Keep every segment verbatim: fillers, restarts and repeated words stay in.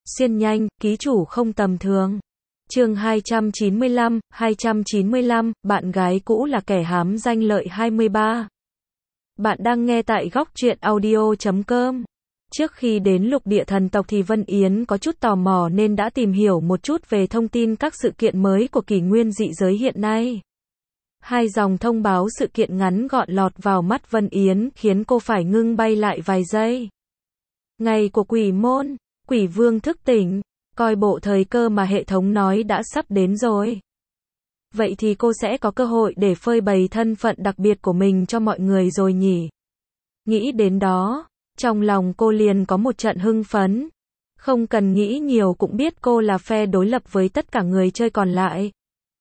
Xuyên nhanh, ký chủ không tầm thường. Chương hai trăm chín mươi lăm, hai trăm chín mươi lăm, bạn gái cũ là kẻ hám danh lợi hai mươi ba. Bạn đang nghe tại góc truyện audio chấm com. Trước khi đến lục địa thần tộc thì Vân Yến có chút tò mò nên đã tìm hiểu một chút về thông tin các sự kiện mới của kỷ nguyên dị giới hiện nay. Hai dòng thông báo sự kiện ngắn gọn lọt vào mắt Vân Yến khiến cô phải ngưng bay lại vài giây. Ngày của quỷ môn, quỷ vương thức tỉnh, coi bộ thời cơ mà hệ thống nói đã sắp đến rồi. Vậy thì cô sẽ có cơ hội để phơi bày thân phận đặc biệt của mình cho mọi người rồi nhỉ? Nghĩ đến đó, trong lòng cô liền có một trận hưng phấn. Không cần nghĩ nhiều cũng biết cô là phe đối lập với tất cả người chơi còn lại.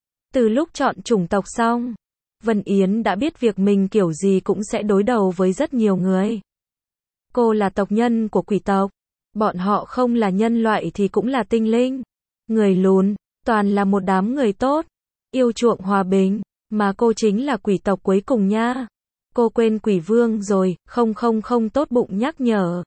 Từ lúc chọn chủng tộc xong, Vân Yến đã biết việc mình kiểu gì cũng sẽ đối đầu với rất nhiều người. Cô là tộc nhân của quỷ tộc. Bọn họ không là nhân loại thì cũng là tinh linh. Người lùn, toàn là một đám người tốt, yêu chuộng hòa bình, mà cô chính là quỷ tộc cuối cùng nha. Cô quên quỷ vương rồi, không không không tốt bụng nhắc nhở.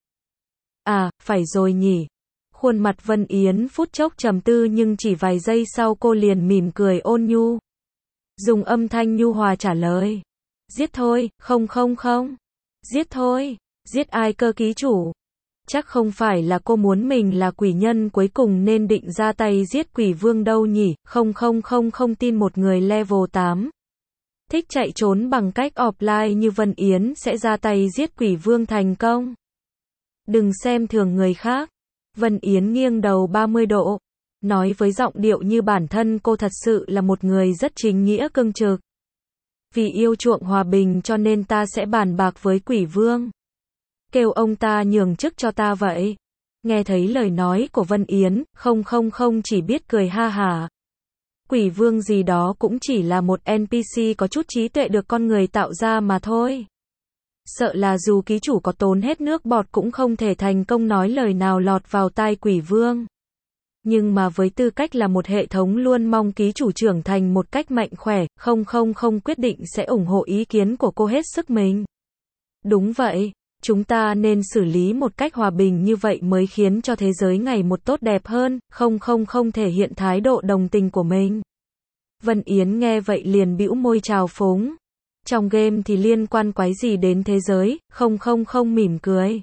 À, phải rồi nhỉ. Khuôn mặt Vân Yến phút chốc trầm tư nhưng chỉ vài giây sau cô liền mỉm cười ôn nhu. Dùng âm thanh nhu hòa trả lời. Giết thôi, không không không. Giết thôi, giết ai cơ ký chủ? Chắc không phải là cô muốn mình là quỷ nhân cuối cùng nên định ra tay giết quỷ vương đâu nhỉ, không không không không tin một người level tám. Thích chạy trốn bằng cách offline như Vân Yến sẽ ra tay giết quỷ vương thành công. Đừng xem thường người khác. Vân Yến nghiêng đầu ba mươi độ, nói với giọng điệu như bản thân cô thật sự là một người rất chính nghĩa cương trực. Vì yêu chuộng hòa bình cho nên ta sẽ bàn bạc với quỷ vương. Kêu ông ta nhường chức cho ta vậy. Nghe thấy lời nói của Vân Yến, không không không chỉ biết cười ha hả. Quỷ vương gì đó cũng chỉ là một en pê xê có chút trí tuệ được con người tạo ra mà thôi. Sợ là dù ký chủ có tốn hết nước bọt cũng không thể thành công nói lời nào lọt vào tai quỷ vương. Nhưng mà với tư cách là một hệ thống luôn mong ký chủ trưởng thành một cách mạnh khỏe, không không không quyết định sẽ ủng hộ ý kiến của cô hết sức mình. Đúng vậy. Chúng ta nên xử lý một cách hòa bình như vậy mới khiến cho thế giới ngày một tốt đẹp hơn, không không không thể hiện thái độ đồng tình của mình. Vân Yến nghe vậy liền bĩu môi trào phúng. Trong game thì liên quan quái gì đến thế giới, không không không mỉm cười.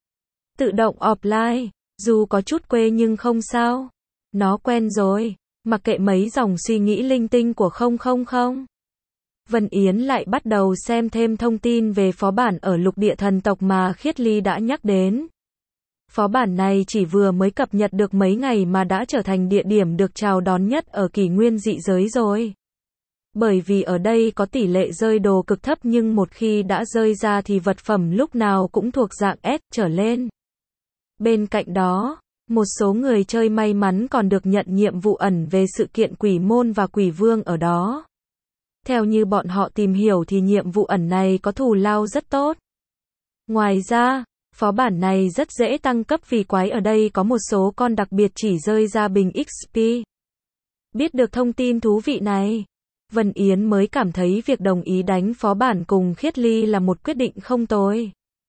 Tự động offline, dù có chút quê nhưng không sao. Nó quen rồi, mặc kệ mấy dòng suy nghĩ linh tinh của không không không. Vân Yến lại bắt đầu xem thêm thông tin về phó bản ở lục địa thần tộc mà Khiết Ly đã nhắc đến. Phó bản này chỉ vừa mới cập nhật được mấy ngày mà đã trở thành địa điểm được chào đón nhất ở kỷ nguyên dị giới rồi. Bởi vì ở đây có tỷ lệ rơi đồ cực thấp nhưng một khi đã rơi ra thì vật phẩm lúc nào cũng thuộc dạng S trở lên. Bên cạnh đó, một số người chơi may mắn còn được nhận nhiệm vụ ẩn về sự kiện quỷ môn và quỷ vương ở đó. Theo như bọn họ tìm hiểu thì nhiệm vụ ẩn này có thù lao rất tốt. Ngoài ra, phó bản này rất dễ tăng cấp vì quái ở đây có một số con đặc biệt chỉ rơi ra bình ích pê. Biết được thông tin thú vị này, Vân Yến mới cảm thấy việc đồng ý đánh phó bản cùng Khiết Ly là một quyết định không tồi.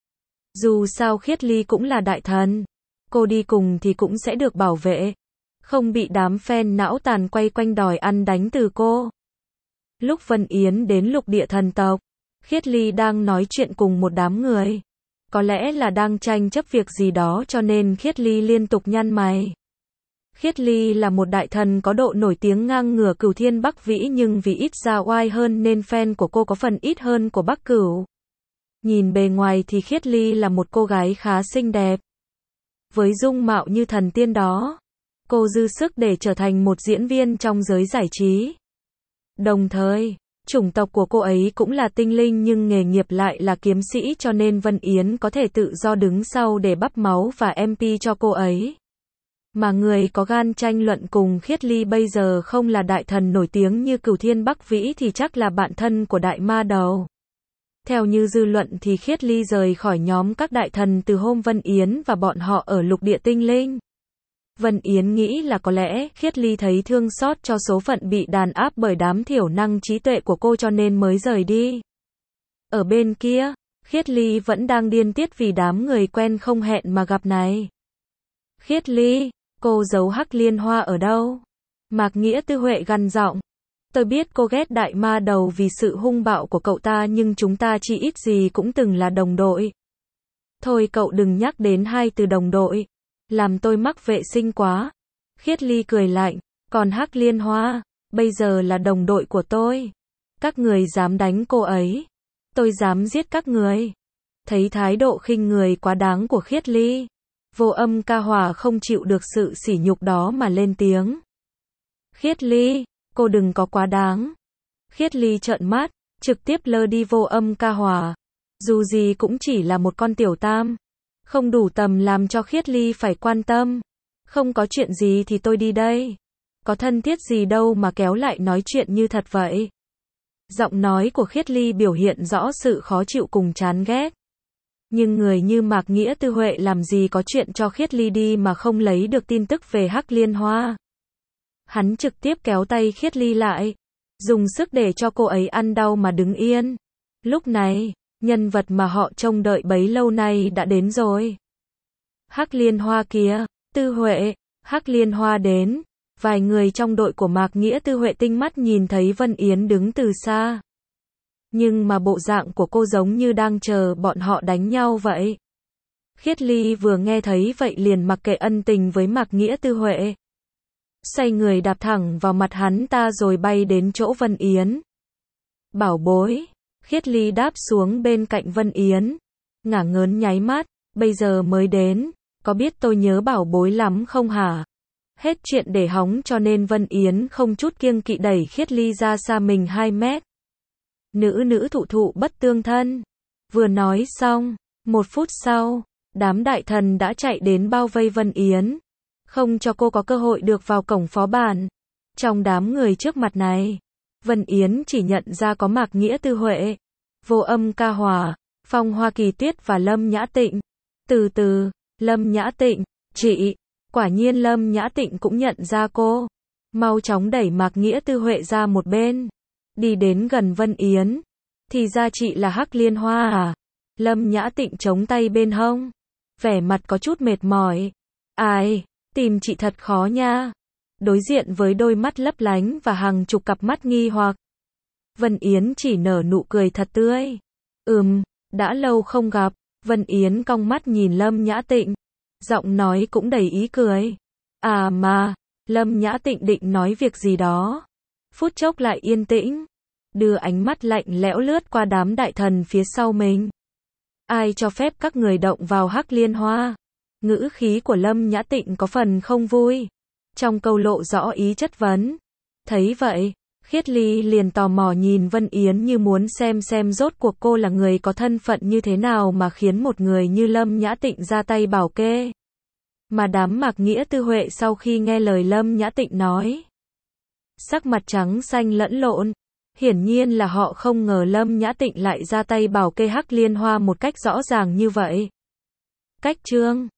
Dù sao Khiết Ly cũng là đại thần, cô đi cùng thì cũng sẽ được bảo vệ, không bị đám fan não tàn quay quanh đòi ăn đánh từ cô. Lúc Vân Yến đến lục địa thần tộc, Khiết Ly đang nói chuyện cùng một đám người. Có lẽ là đang tranh chấp việc gì đó cho nên Khiết Ly liên tục nhăn mày. Khiết Ly là một đại thần có độ nổi tiếng ngang ngửa Cửu Thiên Bắc Vĩ nhưng vì ít ra oai hơn nên fan của cô có phần ít hơn của Bắc Cửu. Nhìn bề ngoài thì Khiết Ly là một cô gái khá xinh đẹp. Với dung mạo như thần tiên đó, cô dư sức để trở thành một diễn viên trong giới giải trí. Đồng thời, chủng tộc của cô ấy cũng là tinh linh nhưng nghề nghiệp lại là kiếm sĩ cho nên Vân Yến có thể tự do đứng sau để bắp máu và em pê cho cô ấy. Mà người có gan tranh luận cùng Khiết Ly bây giờ không là đại thần nổi tiếng như Cửu Thiên Bắc Vĩ thì chắc là bạn thân của đại ma đầu. Theo như dư luận thì Khiết Ly rời khỏi nhóm các đại thần từ hôm Vân Yến và bọn họ ở lục địa tinh linh. Vân Yến nghĩ là có lẽ Khiết Ly thấy thương xót cho số phận bị đàn áp bởi đám thiểu năng trí tuệ của cô cho nên mới rời đi. Ở bên kia, Khiết Ly vẫn đang điên tiết vì đám người quen không hẹn mà gặp này. Khiết Ly, Cô giấu Hắc Liên Hoa ở đâu? Mạc Nghĩa Tư Huệ gằn giọng. Tôi biết cô ghét đại ma đầu vì sự hung bạo của cậu ta nhưng chúng ta chỉ ít gì cũng từng là đồng đội. Thôi cậu đừng nhắc đến hai từ đồng đội. Làm tôi mắc vệ sinh quá. Khiết Ly cười lạnh. Còn Hắc Liên Hoa, bây giờ là đồng đội của tôi. Các người dám đánh cô ấy. Tôi dám giết các người. Thấy thái độ khinh người quá đáng của Khiết Ly. Vô Âm Ca Hỏa không chịu được sự sỉ nhục đó mà lên tiếng. Khiết Ly, cô đừng có quá đáng. Khiết Ly trợn mắt, trực tiếp lơ đi Vô Âm Ca Hỏa. Dù gì cũng chỉ là một con tiểu tam. Không đủ tầm làm cho Khiết Ly phải quan tâm. Không có chuyện gì thì tôi đi đây. Có thân thiết gì đâu mà kéo lại nói chuyện như thật vậy. Giọng nói của Khiết Ly biểu hiện rõ sự khó chịu cùng chán ghét. Nhưng người như Mạc Nghĩa Tư Huệ làm gì có chuyện cho Khiết Ly đi mà không lấy được tin tức về Hắc Liên Hoa. Hắn trực tiếp kéo tay Khiết Ly lại. Dùng sức để cho cô ấy ăn đau mà đứng yên. Lúc này, nhân vật mà họ trông đợi bấy lâu nay đã đến rồi. Hắc Liên Hoa kìa, Tư Huệ, Hắc Liên Hoa đến. Vài người trong đội của Mạc Nghĩa Tư Huệ tinh mắt nhìn thấy Vân Yến đứng từ xa. Nhưng mà bộ dạng của cô giống như đang chờ bọn họ đánh nhau vậy. Khiết Ly vừa nghe thấy vậy liền mặc kệ ân tình với Mạc Nghĩa Tư Huệ. Xoay người đạp thẳng vào mặt hắn ta rồi bay đến chỗ Vân Yến. Bảo bối. Khiết Ly đáp xuống bên cạnh Vân Yến. Ngả ngớn nháy mắt. Bây giờ mới đến. Có biết tôi nhớ bảo bối lắm không hả? Hết chuyện để hóng cho nên Vân Yến không chút kiêng kỵ đẩy Khiết Ly ra xa mình hai mét. Nữ nữ thụ thụ bất tương thân. Vừa nói xong, một phút sau, đám đại thần đã chạy đến bao vây Vân Yến. Không cho cô có cơ hội được vào cổng phó bản. Trong đám người trước mặt này, Vân Yến chỉ nhận ra có Mạc Nghĩa Tư Huệ, Vô Âm Ca Hỏa, Phong Hoa Kỳ Tuyết và Lâm Nhã Tịnh. Từ từ, Lâm Nhã Tịnh, chị, quả nhiên Lâm Nhã Tịnh cũng nhận ra cô. Mau chóng đẩy Mạc Nghĩa Tư Huệ ra một bên. Đi đến gần Vân Yến. Thì ra chị là Hắc Liên Hoa à? Lâm Nhã Tịnh chống tay bên hông. Vẻ mặt có chút mệt mỏi. Ai, tìm chị thật khó nha. Đối diện với đôi mắt lấp lánh và hàng chục cặp mắt nghi hoặc. Vân Yến chỉ nở nụ cười thật tươi. Ừm, đã lâu không gặp. Vân Yến cong mắt nhìn Lâm Nhã Tịnh. Giọng nói cũng đầy ý cười. À mà, Lâm Nhã Tịnh định nói việc gì đó. Phút chốc lại yên tĩnh. Đưa ánh mắt lạnh lẽo lướt qua đám đại thần phía sau mình. Ai cho phép các người động vào Hắc Liên Hoa? Ngữ khí của Lâm Nhã Tịnh có phần không vui. Trong câu lộ rõ ý chất vấn. Thấy vậy, Khiết Ly liền tò mò nhìn Vân Yến như muốn xem xem rốt cuộc cô là người có thân phận như thế nào mà khiến một người như Lâm Nhã Tịnh ra tay bảo kê. Mà đám Mạc Nghĩa Tư Huệ sau khi nghe lời Lâm Nhã Tịnh nói, sắc mặt trắng xanh lẫn lộn. Hiển nhiên là họ không ngờ Lâm Nhã Tịnh lại ra tay bảo kê Hắc Liên Hoa một cách rõ ràng như vậy. Cách chương